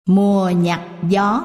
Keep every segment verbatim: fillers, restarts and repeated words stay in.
Mùa nhặt gió.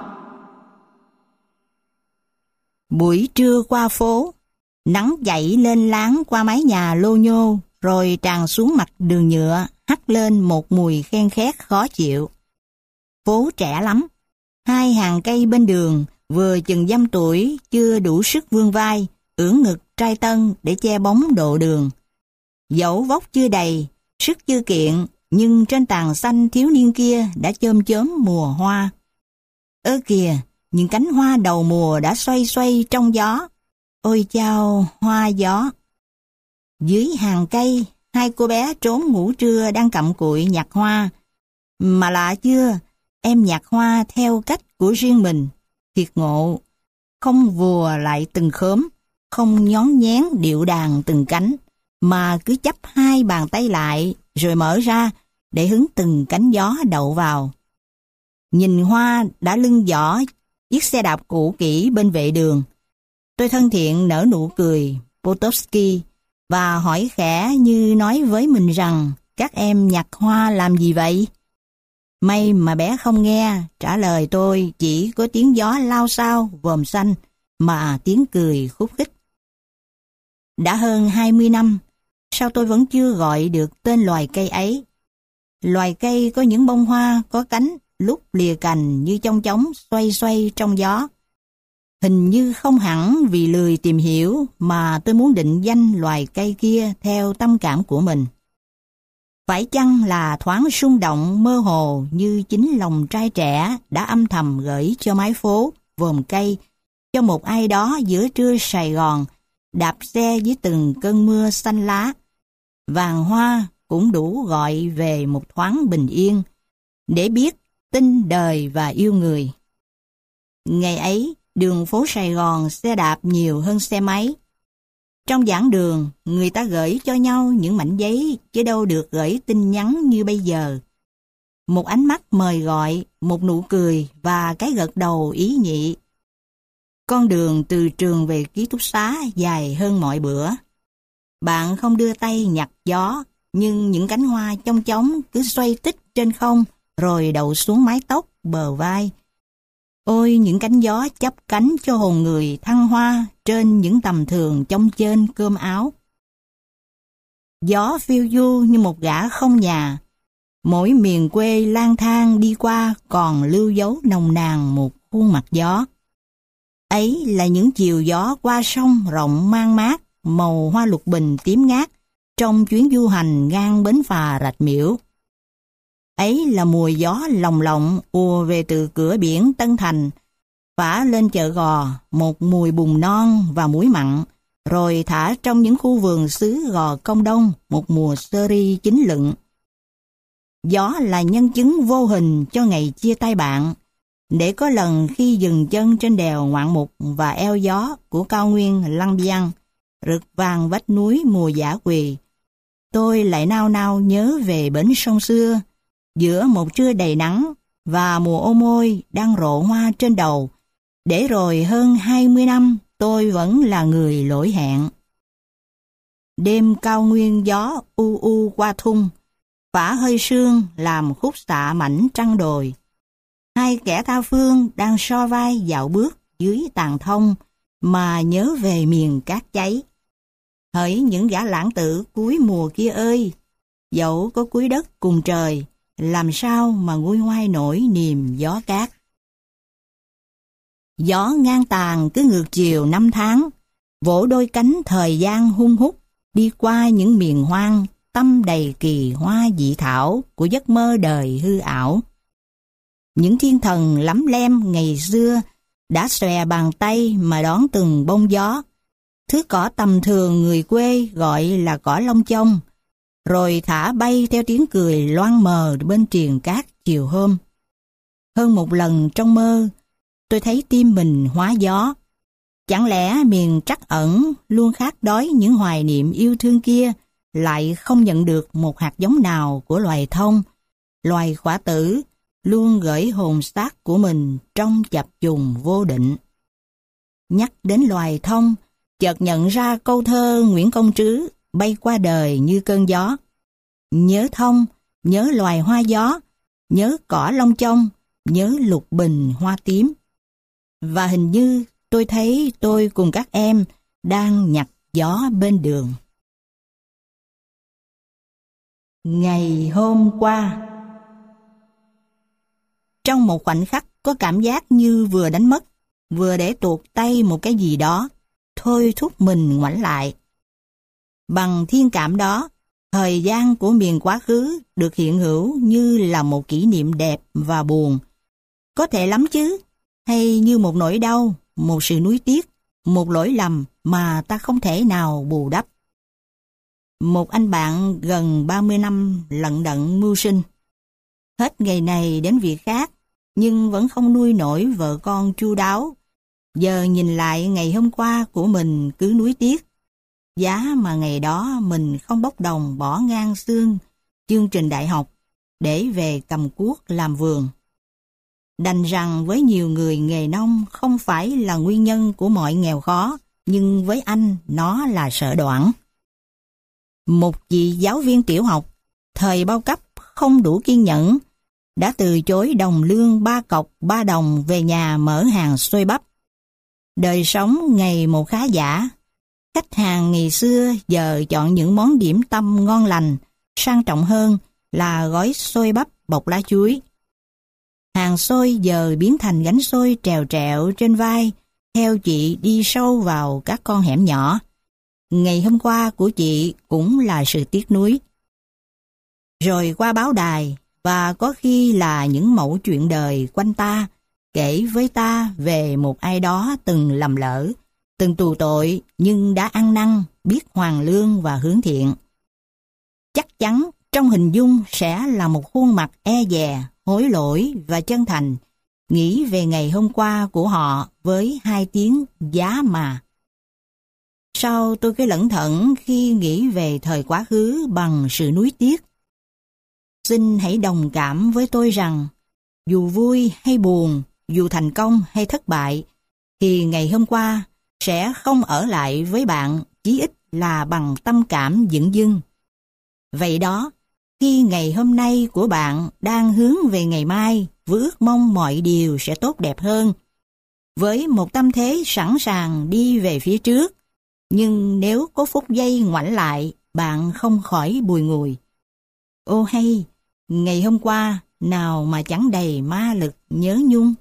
Buổi trưa qua phố, nắng dậy lên láng qua mái nhà lô nhô, rồi tràn xuống mặt đường nhựa, hắt lên một mùi khen khét khó chịu. Phố trẻ lắm, hai hàng cây bên đường, vừa chừng dăm tuổi, chưa đủ sức vươn vai, ưỡn ngực trai tân để che bóng độ đường. Dẫu vóc chưa đầy, sức chưa kiện, nhưng trên tàn xanh thiếu niên kia đã chôm chớm mùa hoa. Ơ kìa, những cánh hoa đầu mùa đã xoay xoay trong gió. Ôi chao, hoa gió. Dưới hàng cây, hai cô bé trốn ngủ trưa đang cặm cụi nhặt hoa. Mà lạ chưa, em nhặt hoa theo cách của riêng mình. Thiệt ngộ, không vùa lại từng khóm, không nhón nhén điệu đàn từng cánh, mà cứ chắp hai bàn tay lại rồi mở ra để hứng từng cánh gió đậu vào. Nhìn hoa đã lưng giỏ chiếc xe đạp cũ kỹ bên vệ đường. Tôi thân thiện nở nụ cười Potowski và hỏi khẽ như nói với mình rằng các em nhặt hoa làm gì vậy? May mà bé không nghe, trả lời tôi chỉ có tiếng gió lao xao vòm xanh mà tiếng cười khúc khích. Đã hơn hai mươi năm, sao tôi vẫn chưa gọi được tên loài cây ấy? Loài cây có những bông hoa có cánh lúc lìa cành như chong chóng xoay xoay trong gió. Hình như không hẳn vì lười tìm hiểu mà tôi muốn định danh loài cây kia theo tâm cảm của mình. Phải chăng là thoáng rung động mơ hồ như chính lòng trai trẻ đã âm thầm gửi cho mái phố, vòm cây, cho một ai đó giữa trưa Sài Gòn, đạp xe dưới từng cơn mưa xanh lá. Vàng hoa cũng đủ gọi về một thoáng bình yên, để biết tin đời và yêu người. Ngày ấy, đường phố Sài Gòn xe đạp nhiều hơn xe máy. Trong giảng đường, người ta gửi cho nhau những mảnh giấy, chứ đâu được gửi tin nhắn như bây giờ. Một ánh mắt mời gọi, một nụ cười và cái gật đầu ý nhị. Con đường từ trường về ký túc xá dài hơn mọi bữa. Bạn không đưa tay nhặt gió, nhưng những cánh hoa chong chóng cứ xoay tích trên không, rồi đậu xuống mái tóc, bờ vai. Ôi, những cánh gió chắp cánh cho hồn người thăng hoa trên những tầm thường chông chênh cơm áo. Gió phiêu du như một gã không nhà, mỗi miền quê lang thang đi qua còn lưu dấu nồng nàn một khuôn mặt gió. Ấy là những chiều gió qua sông rộng mang mát, màu hoa lục bình tím ngát, trong chuyến du hành ngang bến phà Rạch Miễu. Ấy là mùa gió lồng lộng ùa về từ cửa biển Tân Thành, phả lên chợ Gò một mùi bùn non và muối mặn, rồi thả trong những khu vườn xứ Gò Công Đông một mùa sơ ri chín lựng. Gió là nhân chứng vô hình cho ngày chia tay bạn, để có lần khi dừng chân trên đèo ngoạn mục và eo gió của cao nguyên Lăng Biang, rực vàng vách núi mùa dã quỳ, tôi lại nao nao nhớ về bến sông xưa, giữa một trưa đầy nắng và mùa ô môi đang rộ hoa trên đầu, để rồi hơn hai mươi năm tôi vẫn là người lỗi hẹn. Đêm cao nguyên gió u u qua thung, phả hơi sương làm khúc xạ mảnh trăng đồi. Hai kẻ tha phương đang so vai dạo bước dưới tàn thông mà nhớ về miền cát cháy. Hỡi những gã lãng tử cuối mùa kia ơi, dẫu có cuối đất cùng trời, làm sao mà nguôi ngoai nổi niềm gió cát. Gió ngang tàn cứ ngược chiều năm tháng, vỗ đôi cánh thời gian hun hút, đi qua những miền hoang, tâm đầy kỳ hoa dị thảo của giấc mơ đời hư ảo. Những thiên thần lắm lem ngày xưa đã xòe bàn tay mà đón từng bông gió, thứ cỏ tầm thường người quê gọi là cỏ lông chông, rồi thả bay theo tiếng cười loang mờ bên triền cát chiều hôm. Hơn một lần trong mơ, tôi thấy tim mình hóa gió. Chẳng lẽ miền trắc ẩn luôn khát đói những hoài niệm yêu thương kia lại không nhận được một hạt giống nào của loài thông, loài khỏa tử, luôn gửi hồn xác của mình trong chập trùng vô định. Nhắc đến loài thông, chợt nhận ra câu thơ Nguyễn Công Trứ bay qua đời như cơn gió. Nhớ thông, nhớ loài hoa gió, nhớ cỏ lông chông, nhớ lục bình hoa tím. Và hình như tôi thấy tôi cùng các em đang nhặt gió bên đường. Ngày hôm qua. Trong một khoảnh khắc có cảm giác như vừa đánh mất, vừa để tuột tay một cái gì đó, thôi thúc mình ngoảnh lại. Bằng thiên cảm đó, thời gian của miền quá khứ được hiện hữu như là một kỷ niệm đẹp và buồn. Có thể lắm chứ, hay như một nỗi đau, một sự nuối tiếc, một lỗi lầm mà ta không thể nào bù đắp. Một anh bạn gần ba mươi năm lận đận mưu sinh. Hết ngày này đến việc khác, nhưng vẫn không nuôi nổi vợ con chu đáo. Giờ nhìn lại ngày hôm qua của mình cứ nuối tiếc. Giá mà ngày đó mình không bốc đồng bỏ ngang xương chương trình đại học để về cầm cuốc làm vườn. Đành rằng với nhiều người nghề nông không phải là nguyên nhân của mọi nghèo khó, nhưng với anh nó là sở đoản. Một vị giáo viên tiểu học, thời bao cấp không đủ kiên nhẫn, đã từ chối đồng lương ba cọc ba đồng về nhà mở hàng xôi bắp. Đời sống ngày một khá giả. Khách hàng ngày xưa giờ chọn những món điểm tâm ngon lành, sang trọng hơn là gói xôi bắp bọc lá chuối. Hàng xôi giờ biến thành gánh xôi trèo trẹo trên vai, theo chị đi sâu vào các con hẻm nhỏ. Ngày hôm qua của chị cũng là sự tiếc nuối. Rồi qua báo đài, và có khi là những mẩu chuyện đời quanh ta, kể với ta về một ai đó từng lầm lỡ, từng tù tội nhưng đã ăn năn, biết hoàn lương và hướng thiện. Chắc chắn trong hình dung sẽ là một khuôn mặt e dè, hối lỗi và chân thành, nghĩ về ngày hôm qua của họ với hai tiếng giá mà. Sao tôi cứ lẩn thẩn khi nghĩ về thời quá khứ bằng sự nuối tiếc? Xin hãy đồng cảm với tôi rằng, dù vui hay buồn, dù thành công hay thất bại, thì ngày hôm qua sẽ không ở lại với bạn, chí ít là bằng tâm cảm dửng dưng. Vậy đó, khi ngày hôm nay của bạn đang hướng về ngày mai với ước mong mọi điều sẽ tốt đẹp hơn, với một tâm thế sẵn sàng đi về phía trước, nhưng nếu có phút giây ngoảnh lại, bạn không khỏi bùi ngùi. Ô hay, ngày hôm qua nào mà chẳng đầy ma lực nhớ nhung.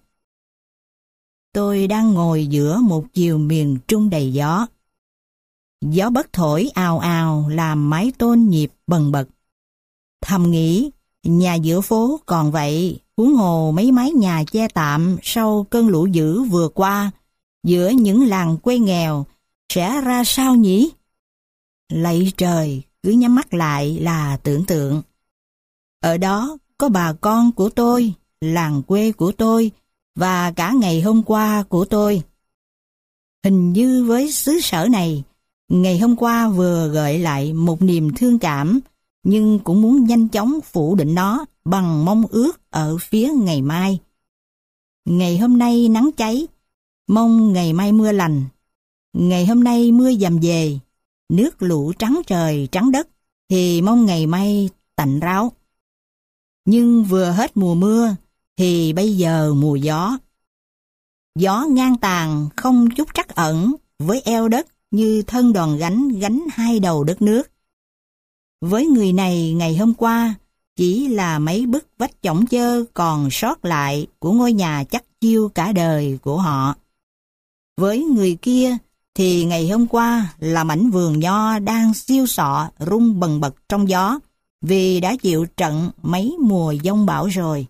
Tôi đang ngồi giữa một chiều miền Trung đầy gió. Gió bất thổi ào ào làm mái tôn nhịp bần bật. Thầm nghĩ, nhà giữa phố còn vậy, huống hồ mấy mái nhà che tạm sau cơn lũ dữ vừa qua, giữa những làng quê nghèo, sẽ ra sao nhỉ? Lạy trời, cứ nhắm mắt lại là tưởng tượng. Ở đó có bà con của tôi, làng quê của tôi, và cả ngày hôm qua của tôi. Hình như với xứ sở này, ngày hôm qua vừa gợi lại một niềm thương cảm, nhưng cũng muốn nhanh chóng phủ định nó bằng mong ước ở phía ngày mai. Ngày hôm nay nắng cháy, mong ngày mai mưa lành. Ngày hôm nay mưa dầm về, nước lũ trắng trời trắng đất, thì mong ngày mai tạnh ráo. Nhưng vừa hết mùa mưa, thì bây giờ mùa gió. Gió ngang tàn không chút trắc ẩn, với eo đất như thân đòn gánh gánh hai đầu đất nước. Với người này ngày hôm qua, chỉ là mấy bức vách chõng chơ còn sót lại của ngôi nhà chắc chiêu cả đời của họ. Với người kia, thì ngày hôm qua là mảnh vườn nho đang siêu sọ rung bần bật trong gió, vì đã chịu trận mấy mùa giông bão rồi.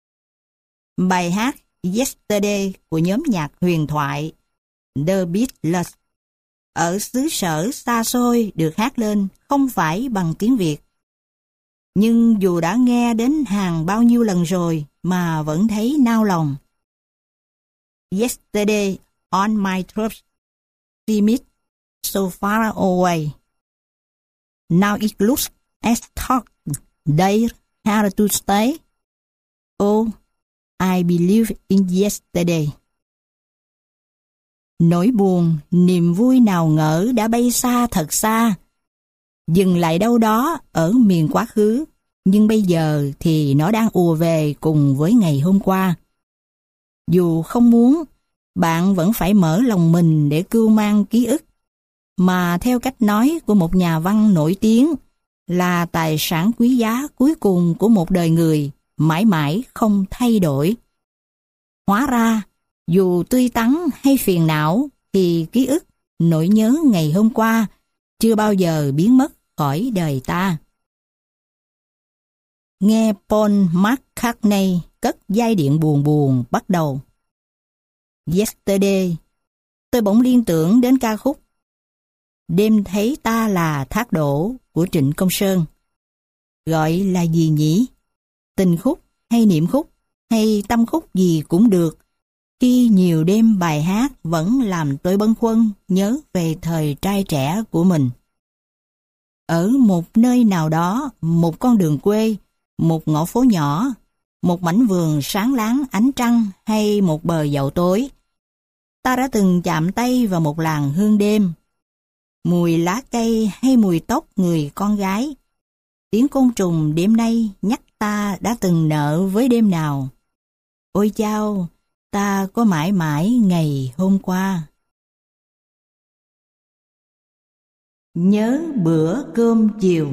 Bài hát Yesterday của nhóm nhạc huyền thoại The Beatles ở xứ sở xa xôi được hát lên không phải bằng tiếng Việt. Nhưng dù đã nghe đến hàng bao nhiêu lần rồi mà vẫn thấy nao lòng. Yesterday on my troops seemed so far away. Now it looks as though they had to stay. Oh, I believe in yesterday. Nỗi buồn, niềm vui nào ngỡ đã bay xa thật xa, dừng lại đâu đó ở miền quá khứ, Nhưng bây giờ thì nó đang ùa về cùng với ngày hôm qua. Dù không muốn, bạn vẫn phải mở lòng mình để cưu mang ký ức, mà theo cách nói của một nhà văn nổi tiếng, là tài sản quý giá cuối cùng của một đời người, mãi mãi không thay đổi. Hóa ra, dù tươi tắn hay phiền não, thì ký ức, nỗi nhớ ngày hôm qua chưa bao giờ biến mất khỏi đời ta. Nghe Paul McCartney cất giai điệu buồn buồn bắt đầu. Yesterday, tôi bỗng liên tưởng đến ca khúc Đêm thấy ta là thác đổ của Trịnh Công Sơn. Gọi là gì nhỉ? Tình khúc hay niệm khúc hay tâm khúc gì cũng được. Khi nhiều đêm bài hát vẫn làm tôi bâng khuâng nhớ về thời trai trẻ của mình. Ở một nơi nào đó, một con đường quê, một ngõ phố nhỏ, một mảnh vườn sáng láng ánh trăng hay một bờ dậu tối, ta đã từng chạm tay vào một làn hương đêm. Mùi lá cây hay mùi tóc người con gái, tiếng côn trùng đêm nay nhắc ta đã từng nợ với đêm nào. Ôi chao, ta có mãi mãi ngày hôm qua. Nhớ bữa cơm chiều.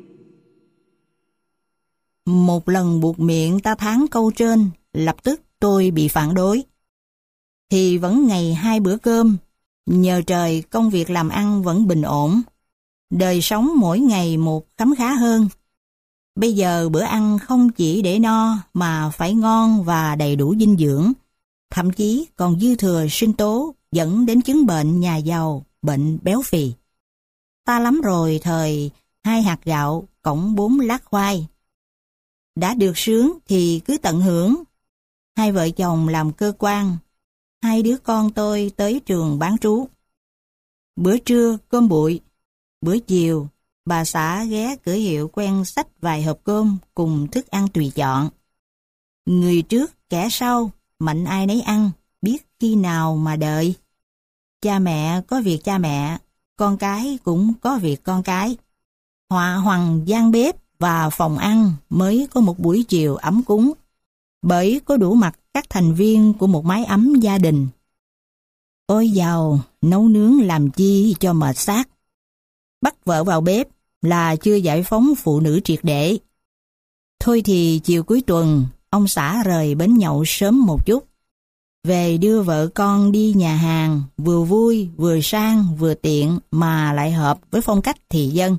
Một lần buột miệng ta thán câu trên, lập tức tôi bị phản đối. Thì vẫn ngày hai bữa cơm, nhờ trời công việc làm ăn vẫn bình ổn. Đời sống mỗi ngày một khấm khá hơn. Bây giờ bữa ăn không chỉ để no mà phải ngon và đầy đủ dinh dưỡng, thậm chí còn dư thừa sinh tố dẫn đến chứng bệnh nhà giàu, bệnh béo phì. Ta lắm rồi thời hai hạt gạo cộng bốn lát khoai. Đã được sướng thì cứ tận hưởng. Hai vợ chồng làm cơ quan, hai đứa con tôi tới trường bán trú. Bữa trưa cơm bụi, bữa chiều bà xã ghé cửa hiệu quen xách vài hộp cơm cùng thức ăn tùy chọn. Người trước kẻ sau, mạnh ai nấy ăn, biết khi nào mà đợi. Cha mẹ có việc cha mẹ, con cái cũng có việc con cái. Họa hoằng gian bếp và phòng ăn mới có một buổi chiều ấm cúng, bởi có đủ mặt các thành viên của một mái ấm gia đình. Ôi giàu, nấu nướng làm chi cho mệt xác. Bắt vợ vào bếp là chưa giải phóng phụ nữ triệt để. Thôi thì chiều cuối tuần, ông xã rời bến nhậu sớm một chút, về đưa vợ con đi nhà hàng, vừa vui, vừa sang, vừa tiện mà lại hợp với phong cách thị dân.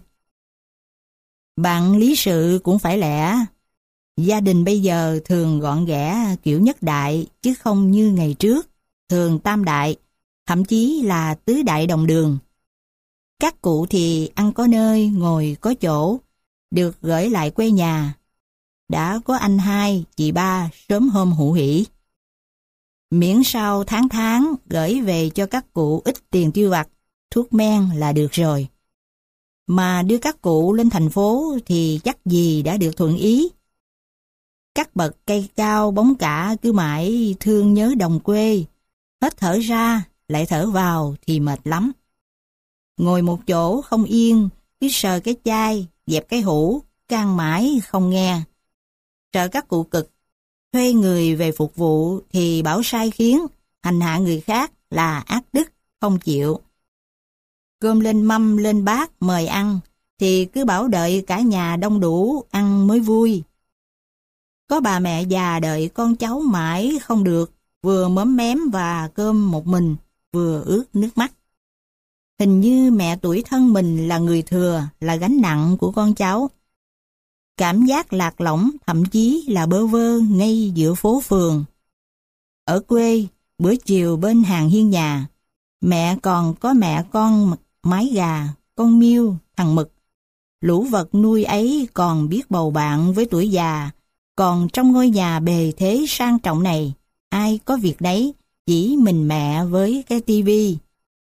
Bạn lý sự cũng phải lẽ. Gia đình bây giờ thường gọn ghẽ kiểu nhất đại, chứ không như ngày trước, thường tam đại, thậm chí là tứ đại đồng đường. Các cụ thì ăn có nơi, ngồi có chỗ, được gửi lại quê nhà. Đã có anh hai, chị ba sớm hôm hữu hỉ. Miễn sao tháng tháng gửi về cho các cụ ít tiền tiêu vặt, thuốc men là được rồi. Mà đưa các cụ lên thành phố thì chắc gì đã được thuận ý. Các bậc cây cao bóng cả cứ mãi thương nhớ đồng quê, hết thở ra lại thở vào thì mệt lắm. Ngồi một chỗ không yên, cứ sờ cái chai, dẹp cái hũ, can mãi không nghe. Sợ các cụ cực, thuê người về phục vụ thì bảo sai khiến, hành hạ người khác là ác đức, không chịu. Cơm lên mâm lên bát mời ăn, thì cứ bảo đợi cả nhà đông đủ ăn mới vui. Có bà mẹ già đợi con cháu mãi không được, vừa móm mém và cơm một mình, vừa ướt nước mắt. Hình như mẹ tuổi thân mình là người thừa, là gánh nặng của con cháu. Cảm giác lạc lõng, thậm chí là bơ vơ ngay giữa phố phường. Ở quê, bữa chiều bên hàng hiên nhà, mẹ còn có mẹ con mái gà, con miêu, thằng mực. Lũ vật nuôi ấy còn biết bầu bạn với tuổi già, còn trong ngôi nhà bề thế sang trọng này, ai có việc đấy, chỉ mình mẹ với cái tivi.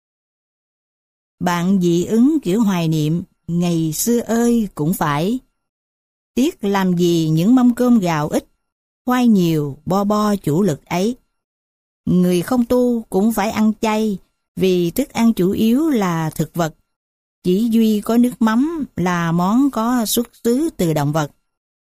Bạn dị ứng kiểu hoài niệm, ngày xưa ơi cũng phải. Tiếc làm gì những mâm cơm gạo ít, khoai nhiều, bo bo chủ lực ấy. Người không tu cũng phải ăn chay, vì thức ăn chủ yếu là thực vật. Chỉ duy có nước mắm là món có xuất xứ từ động vật.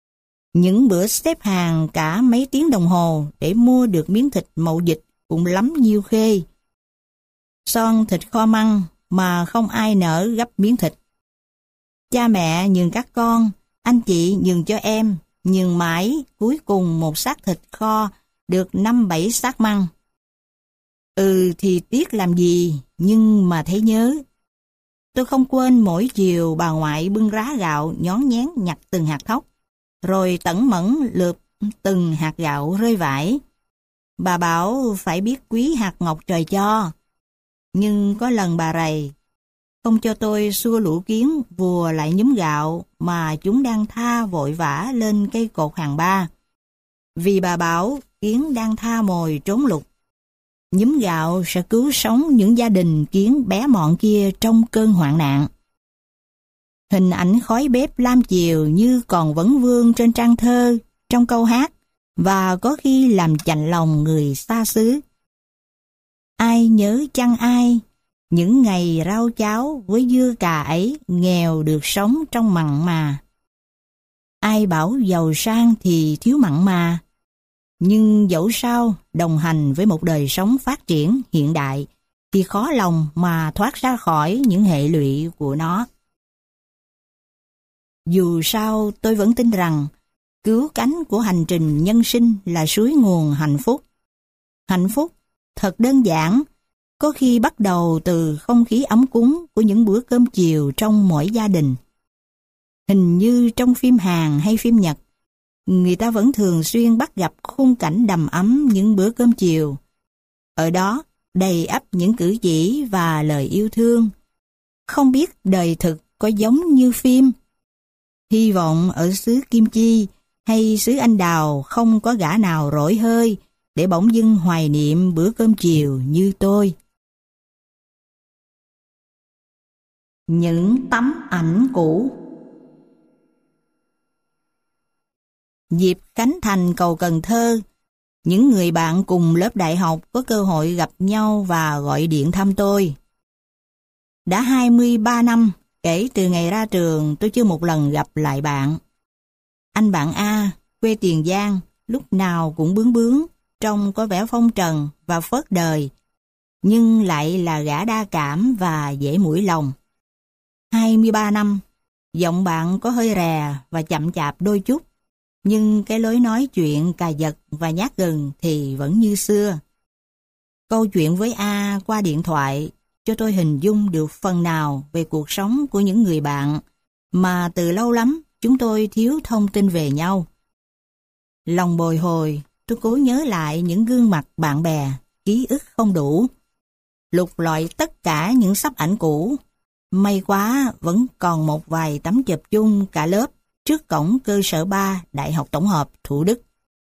Những bữa xếp hàng cả mấy tiếng đồng hồ để mua được miếng thịt mậu dịch cũng lắm nhiêu khê. Son thịt kho măng mà không ai nỡ gấp miếng thịt. Cha mẹ nhường các con, anh chị nhường cho em, nhường mãi cuối cùng một xác thịt kho được năm bảy xác măng. Ừ thì tiếc làm gì, nhưng mà thấy nhớ. Tôi không quên mỗi chiều bà ngoại bưng rá gạo nhón nhén nhặt từng hạt thóc, rồi tẩn mẫn lượp từng hạt gạo rơi vãi. Bà bảo phải biết quý hạt ngọc trời cho. Nhưng có lần bà rầy, không cho tôi xua lũ kiến vùa lại nhúm gạo mà chúng đang tha vội vã lên cây cột hàng ba. Vì bà bảo kiến đang tha mồi trốn lục. Nhúm gạo sẽ cứu sống những gia đình kiến bé mọn kia trong cơn hoạn nạn. Hình ảnh khói bếp lam chiều như còn vấn vương trên trang thơ, trong câu hát, và có khi làm chạnh lòng người xa xứ. Ai nhớ chăng ai, những ngày rau cháo với dưa cà ấy nghèo được sống trong mặn mà. Ai bảo giàu sang thì thiếu mặn mà. Nhưng dẫu sao, đồng hành với một đời sống phát triển hiện đại, thì khó lòng mà thoát ra khỏi những hệ lụy của nó. Dù sao, tôi vẫn tin rằng, cứu cánh của hành trình nhân sinh là suối nguồn hạnh phúc. Hạnh phúc thật đơn giản, có khi bắt đầu từ không khí ấm cúng của những bữa cơm chiều trong mỗi gia đình. Hình như trong phim Hàn hay phim Nhật, người ta vẫn thường xuyên bắt gặp khung cảnh đầm ấm những bữa cơm chiều. Ở đó đầy ắp những cử chỉ và lời yêu thương. Không biết đời thực có giống như phim. Hy vọng ở xứ Kim Chi hay xứ Anh Đào không có gã nào rỗi hơi để bỗng dưng hoài niệm bữa cơm chiều như tôi. Những tấm ảnh cũ. Dịp khánh thành cầu Cần Thơ, những người bạn cùng lớp đại học có cơ hội gặp nhau và gọi điện thăm tôi. Đã hai mươi ba năm kể từ ngày ra trường, tôi chưa một lần gặp lại bạn. Anh bạn A, quê Tiền Giang, lúc nào cũng bướng bướng, trông có vẻ phong trần và phớt đời, nhưng lại là gã đa cảm và dễ mũi lòng. hai mươi ba năm, giọng bạn có hơi rè và chậm chạp đôi chút, nhưng cái lối nói chuyện cà giật và nhát gừng thì vẫn như xưa. Câu chuyện với A qua điện thoại cho tôi hình dung được phần nào về cuộc sống của những người bạn mà từ lâu lắm chúng tôi thiếu thông tin về nhau. Lòng bồi hồi, tôi cố nhớ lại những gương mặt bạn bè, ký ức không đủ. Lục lọi tất cả những sắp ảnh cũ. May quá vẫn còn một vài tấm chụp chung cả lớp trước cổng cơ sở ba Đại học Tổng hợp Thủ Đức.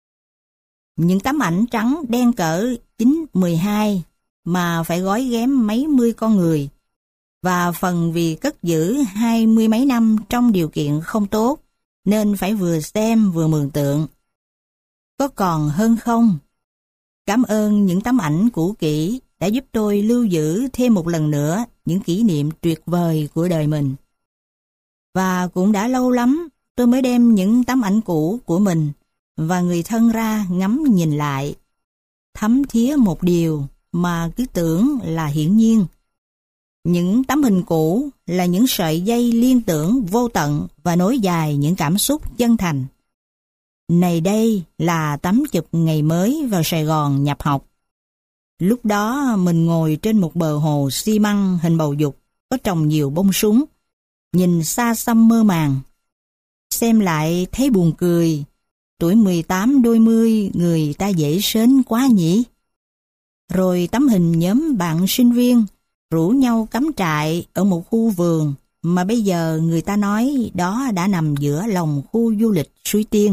Những tấm ảnh trắng đen cỡ chín mười hai mà phải gói ghém mấy mươi con người, và phần vì cất giữ hai mươi mấy năm trong điều kiện không tốt nên phải vừa xem vừa mường tượng. Có còn hơn không? Cảm ơn những tấm ảnh cũ kỹ đã giúp tôi lưu giữ thêm một lần nữa những kỷ niệm tuyệt vời của đời mình. Và cũng đã lâu lắm tôi mới đem những tấm ảnh cũ của mình và người thân ra ngắm nhìn lại, thấm thía một điều mà cứ tưởng là hiển nhiên. Những tấm hình cũ là những sợi dây liên tưởng vô tận và nối dài những cảm xúc chân thành. Này đây là tấm chụp ngày mới vào Sài Gòn nhập học. Lúc đó mình ngồi trên một bờ hồ xi măng hình bầu dục, có trồng nhiều bông súng, nhìn xa xăm mơ màng. Xem lại thấy buồn cười, tuổi mười tám đôi mươi người ta dễ sến quá nhỉ. Rồi tấm hình nhóm bạn sinh viên rủ nhau cắm trại ở một khu vườn mà bây giờ người ta nói đó đã nằm giữa lòng khu du lịch Suối Tiên.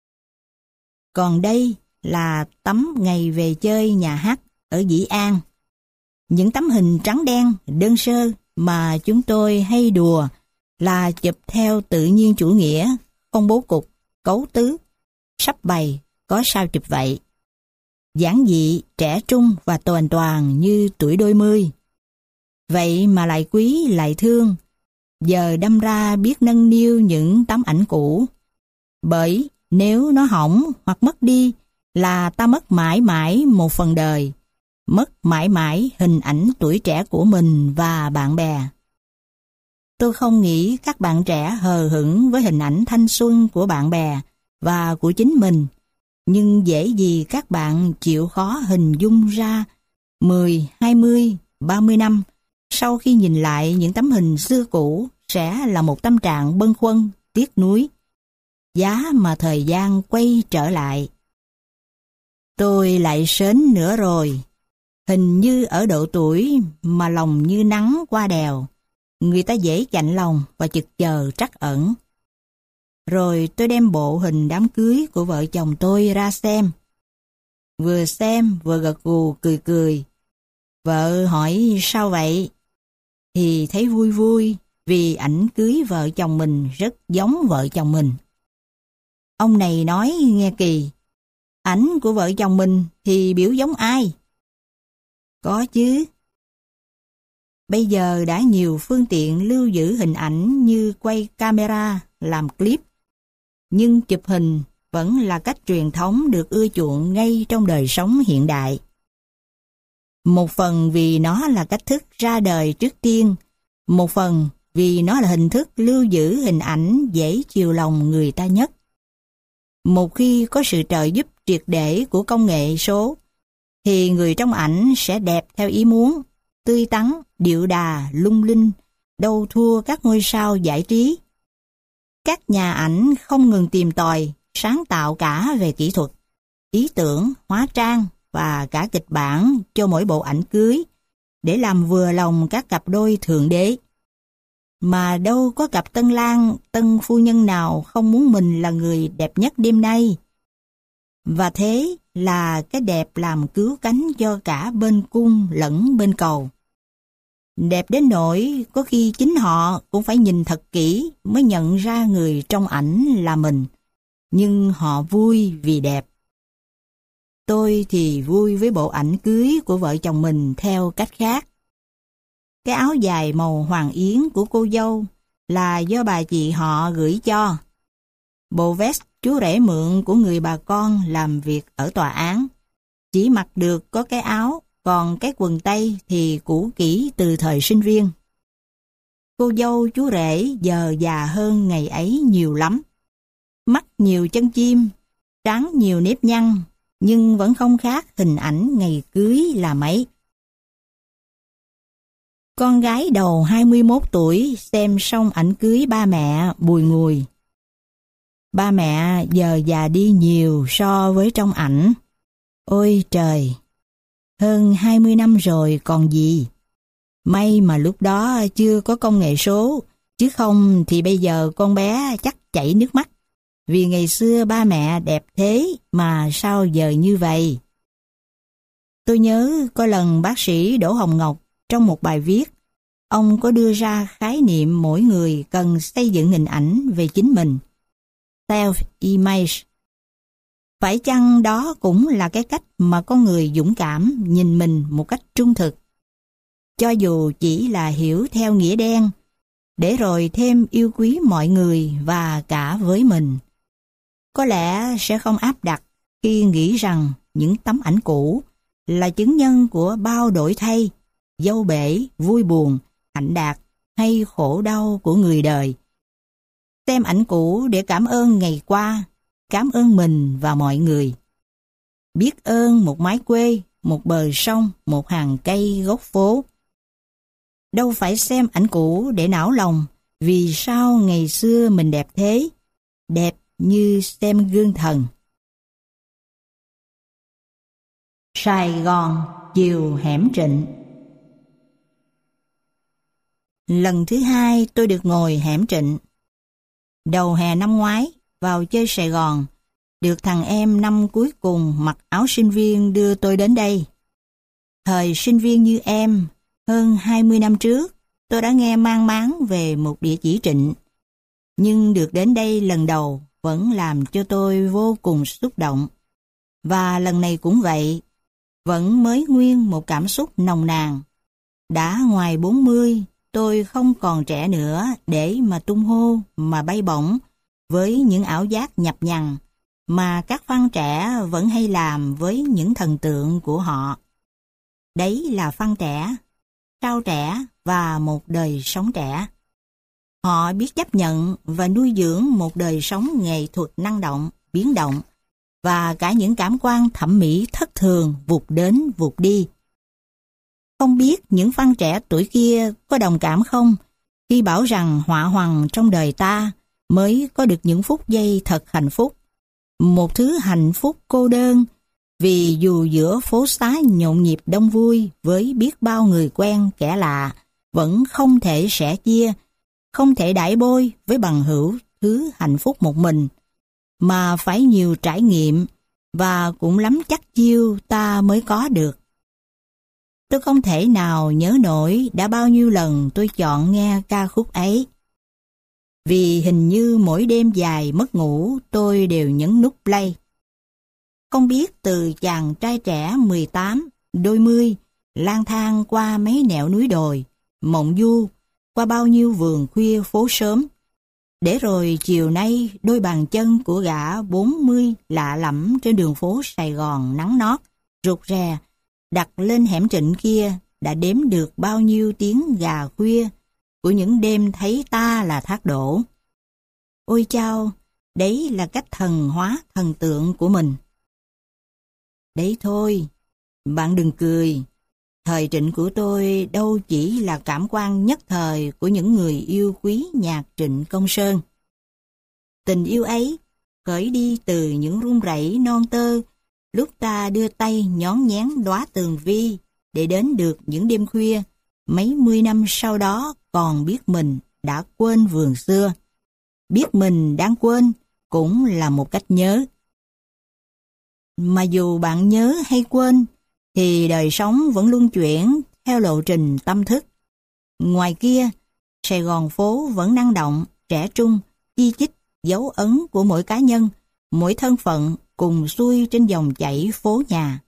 Còn đây là tấm ngày về chơi nhà hát ở Dĩ An. Những tấm hình trắng đen đơn sơ mà chúng tôi hay đùa là chụp theo tự nhiên chủ nghĩa, không bố cục, cấu tứ, sắp bày, có sao chụp vậy. Giản dị, trẻ trung và toàn toàn như tuổi đôi mươi. Vậy mà lại quý, lại thương. Giờ đâm ra biết nâng niu những tấm ảnh cũ. Bởi Nếu nó hỏng hoặc mất đi là ta mất mãi mãi một phần đời, mất mãi mãi hình ảnh tuổi trẻ của mình và bạn bè. Tôi không nghĩ các bạn trẻ hờ hững với hình ảnh thanh xuân của bạn bè và của chính mình, nhưng dễ gì các bạn chịu khó hình dung ra mười, hai mươi, ba mươi năm sau khi nhìn lại những tấm hình xưa cũ sẽ là một tâm trạng bâng khuâng, tiếc nuối. Giá mà thời gian quay trở lại. Tôi lại sến nữa rồi. Hình như ở độ tuổi mà lòng như nắng qua đèo, người ta dễ chạnh lòng và chực chờ trắc ẩn. Rồi tôi đem bộ hình đám cưới của vợ chồng tôi ra xem. Vừa xem vừa gật gù cười cười. Vợ hỏi sao vậy? Thì thấy vui vui vì ảnh cưới vợ chồng mình rất giống vợ chồng mình. Ông này nói nghe kỳ, ảnh của vợ chồng mình thì biểu giống ai? Có chứ. Bây giờ đã nhiều phương tiện lưu giữ hình ảnh như quay camera, làm clip. Nhưng chụp hình vẫn là cách truyền thống được ưa chuộng ngay trong đời sống hiện đại. Một phần vì nó là cách thức ra đời trước tiên, một phần vì nó là hình thức lưu giữ hình ảnh dễ chiều lòng người ta nhất. Một khi có sự trợ giúp triệt để của công nghệ số, thì người trong ảnh sẽ đẹp theo ý muốn, tươi tắn, điệu đà, lung linh, đâu thua các ngôi sao giải trí. Các nhà ảnh không ngừng tìm tòi, sáng tạo cả về kỹ thuật, ý tưởng, hóa trang và cả kịch bản cho mỗi bộ ảnh cưới, để làm vừa lòng các cặp đôi thượng đế. Mà đâu có cặp tân lang, tân phu nhân nào không muốn mình là người đẹp nhất đêm nay. Và thế là cái đẹp làm cứu cánh cho cả bên cung lẫn bên cầu. Đẹp đến nỗi có khi chính họ cũng phải nhìn thật kỹ mới nhận ra người trong ảnh là mình. Nhưng họ vui vì đẹp. Tôi thì vui với bộ ảnh cưới của vợ chồng mình theo cách khác. Cái áo dài màu hoàng yến của cô dâu là do bà chị họ gửi cho. Bộ vest chú rể mượn của người bà con làm việc ở tòa án. Chỉ mặc được có cái áo, còn cái quần tây thì cũ kỹ từ thời sinh viên. Cô dâu chú rể giờ già hơn ngày ấy nhiều lắm. Mắt nhiều chân chim, trán nhiều nếp nhăn, nhưng vẫn không khác hình ảnh ngày cưới là mấy. Con gái đầu hai mươi mốt tuổi xem xong ảnh cưới ba mẹ bùi ngùi. Ba mẹ giờ già đi nhiều so với trong ảnh. Ôi trời! Hơn hai mươi năm rồi còn gì. May mà lúc đó chưa có công nghệ số, chứ không thì bây giờ con bé chắc chảy nước mắt. Vì ngày xưa ba mẹ đẹp thế mà sao giờ như vậy. Tôi nhớ có lần bác sĩ Đỗ Hồng Ngọc trong một bài viết, ông có đưa ra khái niệm mỗi người cần xây dựng hình ảnh về chính mình. Self-image. Phải chăng đó cũng là cái cách mà con người dũng cảm nhìn mình một cách trung thực? Cho dù chỉ là hiểu theo nghĩa đen, để rồi thêm yêu quý mọi người và cả với mình. Có lẽ sẽ không áp đặt khi nghĩ rằng những tấm ảnh cũ là chứng nhân của bao đổi thay, dâu bể, vui buồn, hạnh đạt hay khổ đau của người đời. Xem ảnh cũ để cảm ơn ngày qua, cảm ơn mình và mọi người. Biết ơn một mái quê, một bờ sông, một hàng cây gốc phố. Đâu phải xem ảnh cũ để não lòng vì sao ngày xưa mình đẹp thế, đẹp như xem gương thần. Sài Gòn, chiều hẻm Trịnh. Lần thứ hai tôi được ngồi hẻm Trịnh. Đầu hè năm ngoái, vào chơi Sài Gòn, được thằng em năm cuối cùng mặc áo sinh viên đưa tôi đến đây. Thời sinh viên như em, hơn hai mươi năm trước, tôi đã nghe mang máng về một địa chỉ Trịnh. Nhưng được đến đây lần đầu vẫn làm cho tôi vô cùng xúc động. Và lần này cũng vậy, vẫn mới nguyên một cảm xúc nồng nàn. Đã ngoài bốn mươi, tôi không còn trẻ nữa để mà tung hô, mà bay bổng với những ảo giác nhập nhằng mà các văn trẻ vẫn hay làm với những thần tượng của họ. Đấy là văn trẻ, sao trẻ và một đời sống trẻ. Họ biết chấp nhận và nuôi dưỡng một đời sống nghệ thuật năng động, biến động, và cả những cảm quan thẩm mỹ thất thường vụt đến vụt đi. Không biết những văn trẻ tuổi kia có đồng cảm không khi bảo rằng họa hoằng trong đời ta mới có được những phút giây thật hạnh phúc. Một thứ hạnh phúc cô đơn, vì dù giữa phố xá nhộn nhịp đông vui với biết bao người quen kẻ lạ, vẫn không thể sẻ chia, không thể đãi bôi với bằng hữu thứ hạnh phúc một mình, mà phải nhiều trải nghiệm và cũng lắm chắc chiêu ta mới có được. Tôi không thể nào nhớ nổi đã bao nhiêu lần tôi chọn nghe ca khúc ấy. Vì hình như mỗi đêm dài mất ngủ tôi đều nhấn nút play. Không biết từ chàng trai trẻ mười tám, đôi mươi, lang thang qua mấy nẻo núi đồi, mộng du, qua bao nhiêu vườn khuya phố sớm, để rồi chiều nay đôi bàn chân của gã bốn mươi lạ lẫm trên đường phố Sài Gòn nắng nót, rụt rè, đặt lên hẻm Trịnh kia đã đếm được bao nhiêu tiếng gà khuya của những đêm thấy ta là thác đổ. Ôi chao, đấy là cách thần hóa thần tượng của mình. Đấy thôi, bạn đừng cười. Thời Trịnh của tôi đâu chỉ là cảm quan nhất thời của những người yêu quý nhạc Trịnh Công Sơn. Tình yêu ấy khởi đi từ những run rẩy non tơ lúc ta đưa tay nhón nhén đóa tường vi để đến được những đêm khuya mấy mươi năm sau đó còn biết mình đã quên vườn xưa. Biết mình đang quên cũng là một cách nhớ. Mà dù bạn nhớ hay quên thì đời sống vẫn luân chuyển theo lộ trình tâm thức. Ngoài kia, Sài Gòn phố vẫn năng động, trẻ trung, chi chít, dấu ấn của mỗi cá nhân, mỗi thân phận cùng xuôi trên dòng chảy phố nhà.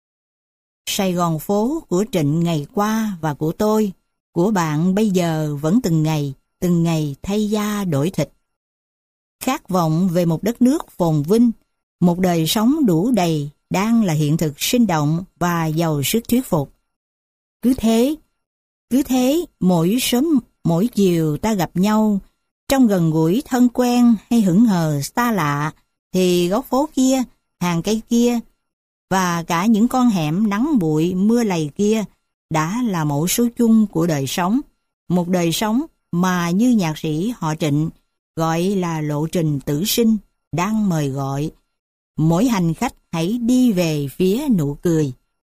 Sài Gòn phố của Trịnh ngày qua và của tôi, của bạn bây giờ vẫn từng ngày, từng ngày thay da đổi thịt. Khát vọng về một đất nước phồn vinh, một đời sống đủ đầy đang là hiện thực sinh động và giàu sức thuyết phục. Cứ thế, cứ thế mỗi sớm mỗi chiều ta gặp nhau, trong gần gũi thân quen hay hững hờ xa lạ, thì góc phố kia, hàng cây kia và cả những con hẻm nắng bụi mưa lầy kia đã là mẫu số chung của đời sống. Một đời sống mà như nhạc sĩ họ Trịnh gọi là lộ trình tử sinh đang mời gọi. Mỗi hành khách hãy đi về phía nụ cười.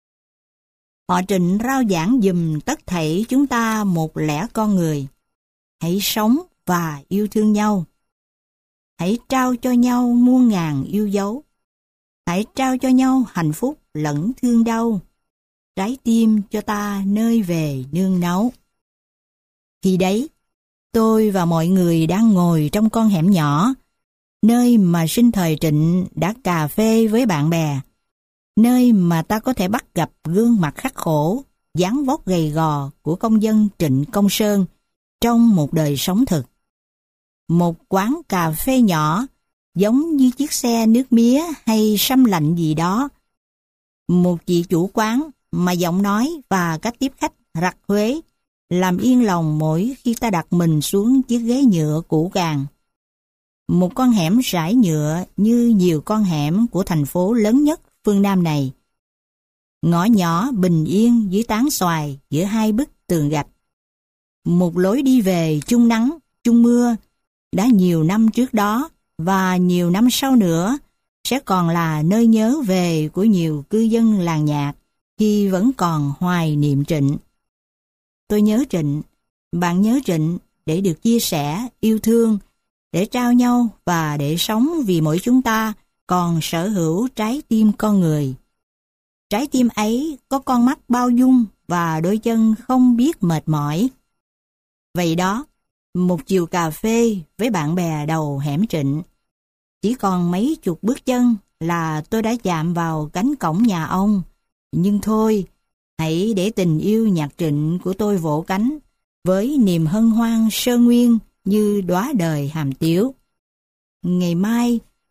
Họ Trịnh rao giảng giùm tất thảy chúng ta một lẽ con người. Hãy sống và yêu thương nhau. Hãy trao cho nhau muôn ngàn yêu dấu. Hãy trao cho nhau hạnh phúc lẫn thương đau. Trái tim cho ta nơi về nương náu. Khi đấy, tôi và mọi người đang ngồi trong con hẻm nhỏ, nơi mà sinh thời Trịnh đã cà phê với bạn bè, nơi mà ta có thể bắt gặp gương mặt khắc khổ, dáng vóc gầy gò của công dân Trịnh Công Sơn trong một đời sống thực. Một quán cà phê nhỏ, giống như chiếc xe nước mía hay sâm lạnh gì đó. Một chị chủ quán mà giọng nói và cách tiếp khách rặt huế, làm yên lòng mỗi khi ta đặt mình xuống chiếc ghế nhựa cũ kàn. Một con hẻm rải nhựa như nhiều con hẻm của thành phố lớn nhất phương Nam này. Ngõ nhỏ bình yên dưới tán xoài giữa hai bức tường gạch. Một lối đi về chung nắng, chung mưa, đã nhiều năm trước đó và nhiều năm sau nữa sẽ còn là nơi nhớ về của nhiều cư dân làng nhạc khi vẫn còn hoài niệm Trịnh. Tôi nhớ Trịnh, bạn nhớ Trịnh để được chia sẻ, yêu thương, để trao nhau và để sống vì mỗi chúng ta còn sở hữu trái tim con người. Trái tim ấy có con mắt bao dung và đôi chân không biết mệt mỏi. Vậy đó, một chiều cà phê với bạn bè đầu hẻm Trịnh. Chỉ còn mấy chục bước chân là tôi đã chạm vào cánh cổng nhà ông. Nhưng thôi, hãy để tình yêu nhạc Trịnh của tôi vỗ cánh với niềm hân hoan sơn nguyên như đóa đời hàm tiếu. Ngày mai,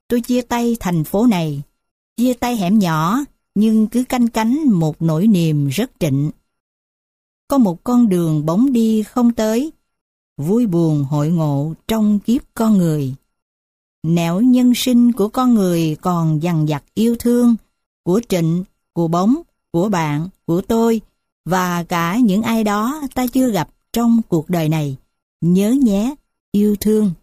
tôi chia tay thành phố này, chia tay hẻm nhỏ, nhưng cứ canh cánh một nỗi niềm rất trịnh. Có một con đường bóng đi không tới, vui buồn hội ngộ trong kiếp con người. Nẻo nhân sinh của con người còn dằng dặc yêu thương, của Trịnh, của Bóng, của bạn, của tôi, và cả những ai đó ta chưa gặp trong cuộc đời này. Nhớ nhé, yêu thương.